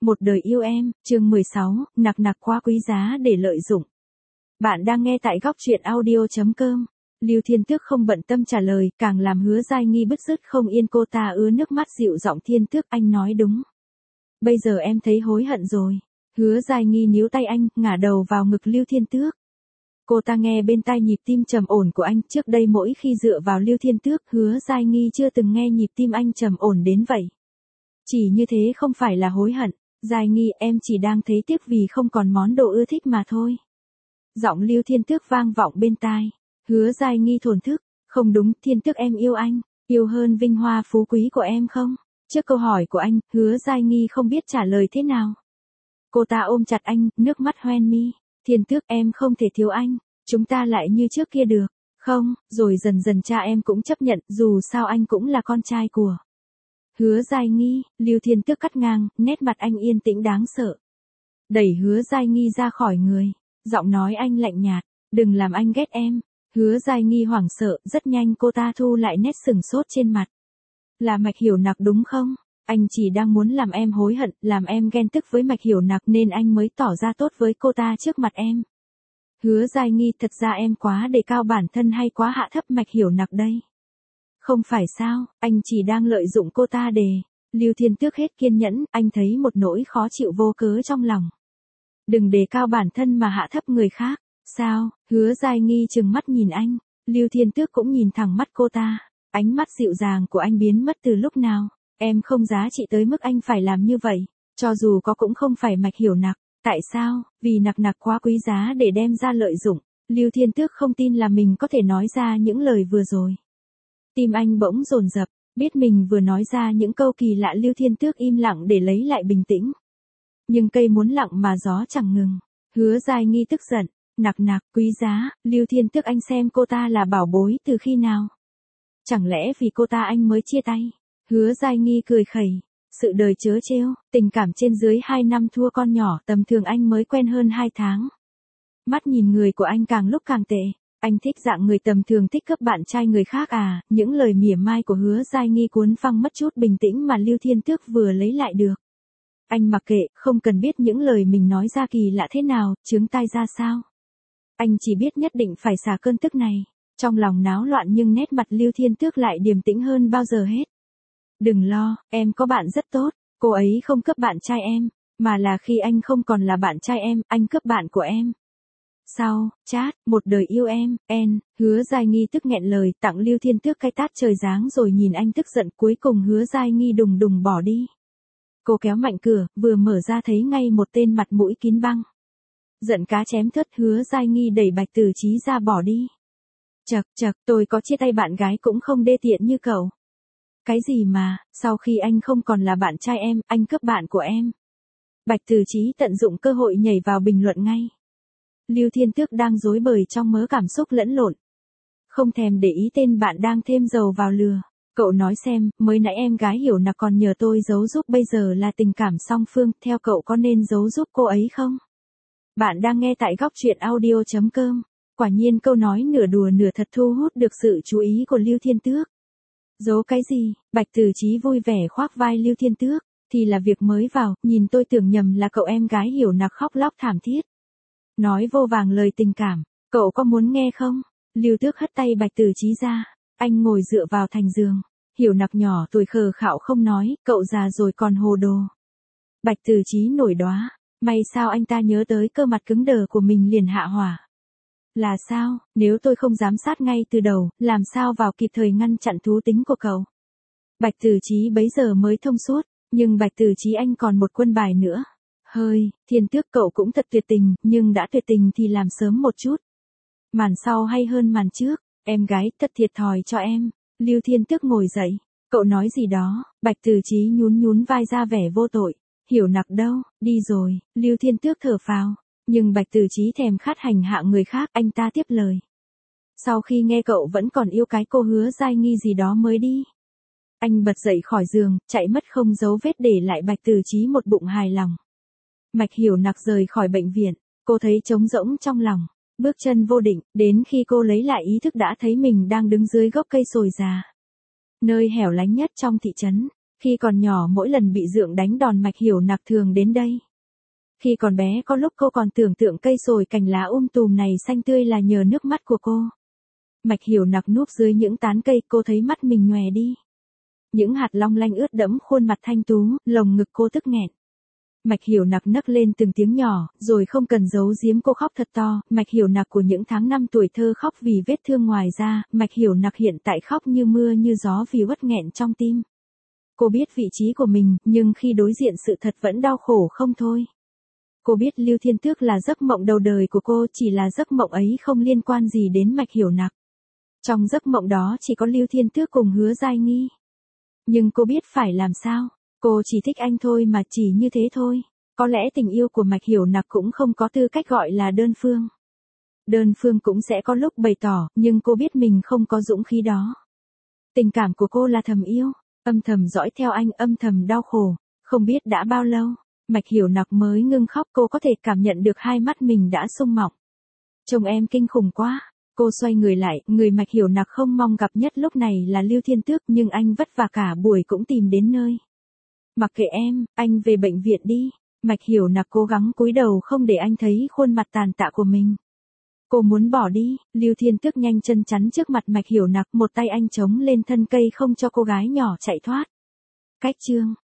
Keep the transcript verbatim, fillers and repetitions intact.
Một đời yêu em, chương mười sáu, nặc nặc quá quý giá để lợi dụng. Bạn đang nghe tại góc truyện audio chấm com. Lưu Thiên Tước không bận tâm trả lời, càng làm Hứa Giai Nghi bứt rứt không yên. Cô ta ứa nước mắt dịu giọng. Thiên Tước, anh nói đúng. Bây giờ em thấy hối hận rồi. Hứa Giai Nghi níu tay anh, ngả đầu vào ngực Lưu Thiên Tước. Cô ta nghe bên tai nhịp tim trầm ổn của anh. Trước đây mỗi khi dựa vào Lưu Thiên Tước, Hứa Giai Nghi chưa từng nghe nhịp tim anh trầm ổn đến vậy. Chỉ như thế không phải là hối hận. Giai Nghi, em chỉ đang thấy tiếc vì không còn món đồ ưa thích mà thôi. Giọng Lưu Thiên Tước vang vọng bên tai. Hứa Giai Nghi thổn thức. Không đúng, Thiên Tước, em yêu anh, yêu hơn vinh hoa phú quý của em không? Trước câu hỏi của anh, Hứa Giai Nghi không biết trả lời thế nào. Cô ta ôm chặt anh, nước mắt hoen mi. Thiên Tước, em không thể thiếu anh. Chúng ta lại như trước kia được, không? Rồi dần dần cha em cũng chấp nhận, dù sao anh cũng là con trai của Hứa Giai Nghi. Lưu Thiên Tước cắt ngang, nét mặt anh yên tĩnh đáng sợ. Đẩy Hứa Giai Nghi ra khỏi người. Giọng nói anh lạnh nhạt. Đừng làm anh ghét em. Hứa Giai Nghi hoảng sợ, rất nhanh cô ta thu lại nét sừng sốt trên mặt. Là Mạch Hiểu Nặc đúng không? Anh chỉ đang muốn làm em hối hận, làm em ghen tức với Mạch Hiểu Nặc nên anh mới tỏ ra tốt với cô ta trước mặt em. Hứa Giai Nghi, thật ra em quá đề cao bản thân hay quá hạ thấp Mạch Hiểu Nặc đây? Không phải sao, anh chỉ đang lợi dụng cô ta để... Lưu Thiên Tước hết kiên nhẫn, anh thấy một nỗi khó chịu vô cớ trong lòng. Đừng đề cao bản thân mà hạ thấp người khác. Sao? Hứa Giai Nghi trừng mắt nhìn anh. Lưu Thiên Tước cũng nhìn thẳng mắt cô ta. Ánh mắt dịu dàng của anh biến mất từ lúc nào? Em không giá trị tới mức anh phải làm như vậy. Cho dù có cũng không phải Mạch Hiểu Nặc. Tại sao? Vì nặc nặc quá quý giá để đem ra lợi dụng. Lưu Thiên Tước không tin là mình có thể nói ra những lời vừa rồi. Tim anh bỗng dồn dập, biết mình vừa nói ra những câu kỳ lạ. Lưu Thiên Tước im lặng để lấy lại bình tĩnh. Nhưng cây muốn lặng mà gió chẳng ngừng. Hứa Giai Nghi tức giận. Nặc nặc, quý giá, Lưu Thiên Tước, anh xem cô ta là bảo bối từ khi nào? Chẳng lẽ vì cô ta anh mới chia tay? Hứa Giai Nghi cười khẩy. Sự đời trớ trêu, tình cảm trên dưới hai năm thua con nhỏ, tầm thường anh mới quen hơn hai tháng. Mắt nhìn người của anh càng lúc càng tệ. Anh thích dạng người tầm thường, thích cướp bạn trai người khác à? Những lời mỉa mai của Hứa Giai Nghi cuốn phăng mất chút bình tĩnh mà Lưu Thiên Tước vừa lấy lại được. Anh mặc kệ, không cần biết những lời mình nói ra kỳ lạ thế nào, chướng tai ra sao. Anh chỉ biết nhất định phải xả cơn tức này. Trong lòng náo loạn nhưng nét mặt Lưu Thiên Tước lại điềm tĩnh hơn bao giờ hết. Đừng lo, em có bạn rất tốt. Cô ấy không cướp bạn trai em, mà là khi anh không còn là bạn trai em, anh cướp bạn của em. Sau, chat, một đời yêu em, en, Hứa Giai Nghi tức nghẹn lời, tặng Lưu Thiên Tước cái tát trời giáng rồi nhìn anh tức giận. Cuối cùng Hứa Giai Nghi đùng đùng bỏ đi. Cô kéo mạnh cửa, vừa mở ra thấy ngay một tên mặt mũi kín băng. Giận cá chém thớt, Hứa Giai Nghi đẩy Bạch Tử Chí ra bỏ đi. Chậc chậc, tôi có chia tay bạn gái cũng không đê tiện như cậu. Cái gì mà, sau khi anh không còn là bạn trai em, anh cướp bạn của em. Bạch Tử Chí tận dụng cơ hội nhảy vào bình luận ngay. Lưu Thiên Tước đang rối bời trong mớ cảm xúc lẫn lộn. Không thèm để ý tên bạn đang thêm dầu vào lửa. Cậu nói xem, mới nãy em gái Hiểu Nặc còn nhờ tôi giấu giúp, bây giờ là tình cảm song phương, theo cậu có nên giấu giúp cô ấy không? Bạn đang nghe tại góc truyện audio chấm com. Quả nhiên câu nói nửa đùa nửa thật thu hút được sự chú ý của Lưu Thiên Tước. Giấu cái gì? Bạch Tử Chí vui vẻ khoác vai Lưu Thiên Tước. Thì là việc mới vào, nhìn tôi tưởng nhầm là cậu em gái Hiểu Nặc khóc lóc thảm thiết. Nói vô vàng lời tình cảm, cậu có muốn nghe không? Lưu Tước hất tay Bạch Tử Chí ra. Anh ngồi dựa vào thành giường. Hiểu Nặc nhỏ tuổi khờ khạo không nói, cậu già rồi còn hồ đồ. Bạch Tử Chí nổi đoá. May sao anh ta nhớ tới cơ mặt cứng đờ của mình liền hạ hỏa. Là sao, nếu tôi không giám sát ngay từ đầu, làm sao vào kịp thời ngăn chặn thú tính của cậu? Bạch Tử Chí bấy giờ mới thông suốt, nhưng Bạch Tử Chí anh còn một quân bài nữa. Hơi, Thiên Tước, cậu cũng thật tuyệt tình, nhưng đã tuyệt tình thì làm sớm một chút. Màn sau hay hơn màn trước, em gái thật thiệt thòi cho em. Lưu Thiên Tước ngồi dậy, cậu nói gì đó? Bạch Tử Chí nhún nhún vai ra vẻ vô tội. Hiểu Nặc đâu, đi rồi. Lưu Thiên Tước thở phào. Nhưng Bạch Tử Chí thèm khát hành hạ người khác, anh ta tiếp lời. Sau khi nghe cậu vẫn còn yêu cái cô Hứa Giai Nghi gì đó mới đi. Anh bật dậy khỏi giường, chạy mất không dấu vết để lại Bạch Tử Chí một bụng hài lòng. Mạch Hiểu Nặc rời khỏi bệnh viện, cô thấy trống rỗng trong lòng, bước chân vô định, đến khi cô lấy lại ý thức đã thấy mình đang đứng dưới gốc cây sồi già. Nơi hẻo lánh nhất trong thị trấn. Khi còn nhỏ mỗi lần bị dượng đánh đòn Mạch Hiểu Nặc thường đến đây. Khi còn bé có lúc cô còn tưởng tượng cây sồi cành lá um tùm này xanh tươi là nhờ nước mắt của cô. Mạch Hiểu Nặc núp dưới những tán cây, cô thấy mắt mình nhòe đi. Những hạt long lanh ướt đẫm khuôn mặt thanh tú, lồng ngực cô tức nghẹn. Mạch Hiểu Nặc nấc lên từng tiếng nhỏ, rồi không cần giấu giếm cô khóc thật to. Mạch Hiểu Nặc của những tháng năm tuổi thơ khóc vì vết thương ngoài da, Mạch Hiểu Nặc hiện tại khóc như mưa như gió vì uất nghẹn trong tim. Cô biết vị trí của mình, nhưng khi đối diện sự thật vẫn đau khổ không thôi. Cô biết Lưu Thiên Tước là giấc mộng đầu đời của cô, chỉ là giấc mộng ấy không liên quan gì đến Mạch Hiểu Nặc. Trong giấc mộng đó chỉ có Lưu Thiên Tước cùng Hứa Giai Nghi. Nhưng cô biết phải làm sao, cô chỉ thích anh thôi mà, chỉ như thế thôi. Có lẽ tình yêu của Mạch Hiểu Nặc cũng không có tư cách gọi là đơn phương. Đơn phương cũng sẽ có lúc bày tỏ, nhưng cô biết mình không có dũng khí đó. Tình cảm của cô là thầm yêu, âm thầm dõi theo anh, âm thầm đau khổ. Không biết đã bao lâu, Mạch Hiểu Nặc mới ngưng khóc, cô có thể cảm nhận được hai mắt mình đã sung mọng. Chồng em kinh khủng quá. Cô xoay người lại, người Mạch Hiểu Nặc không mong gặp nhất lúc này là Lưu Thiên Tước, nhưng anh vất vả cả buổi cũng tìm đến nơi. Mặc kệ em, anh về bệnh viện đi. Mạch Hiểu Nặc cố gắng cúi đầu không để anh thấy khuôn mặt tàn tạ của mình. Cô muốn bỏ đi, Lưu Thiên Tước nhanh chân chắn trước mặt Mạch Hiểu Nặc, một tay anh chống lên thân cây không cho cô gái nhỏ chạy thoát. Cách chương